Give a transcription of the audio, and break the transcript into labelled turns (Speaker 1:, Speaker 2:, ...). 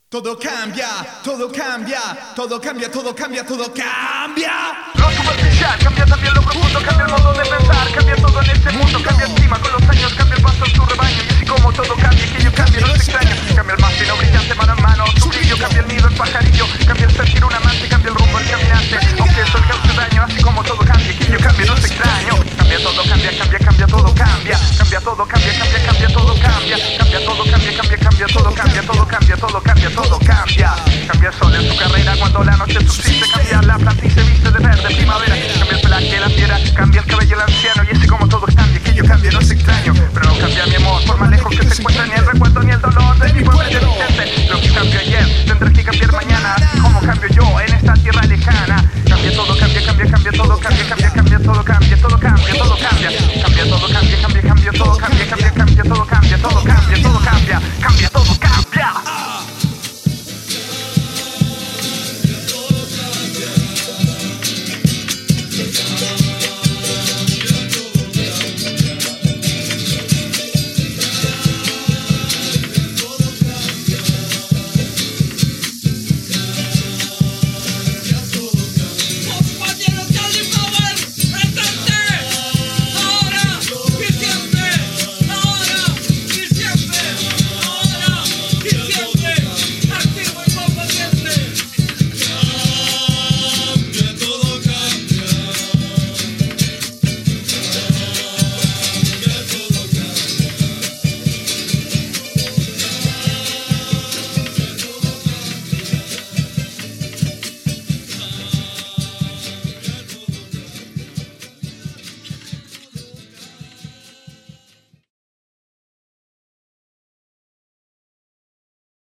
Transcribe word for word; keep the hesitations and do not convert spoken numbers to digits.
Speaker 1: Todo cambia, todo cambia, todo cambia, todo cambia, todo cambia.
Speaker 2: Lo superficial cambia también lo profundo, cambia el modo de pensar, cambia todo en este mundo, cambia el clima con los años, cambia el pasto en su rebaño. Y así como todo cambia, que yo cambie, no es extraño. Cambia el mastino brillante mano en mano, su brillo, cambia el nido, el pajarillo, cambia el sentir un amante, cambia el rumbo, el caminante. Aunque esto le cause daño, así como todo cambia, que yo cambie, no es extraño. Cambia todo, cambia, cambia, cambia todo, cambia. Cambia todo, cambia, cambia, cambia todo, cambia. Cambia todo, cambia, cambia, cambia todo, cambia todo, cambia todo, cambia todo, cambia. Cambia el sol en su carrera cuando la noche subsiste. Cambia la planta y se viste de verde primavera. Cambia el pelaje, la fiera, cambia el cabello, el anciano. Y así como todo cambia, que yo cambie, no es extraño. Pero no cambia mi amor, por más lejos que se encuentre, ni el recuerdo ni el dolor de mi pueblo inteligente. Lo que cambió ayer, tendré que cambiar mañana.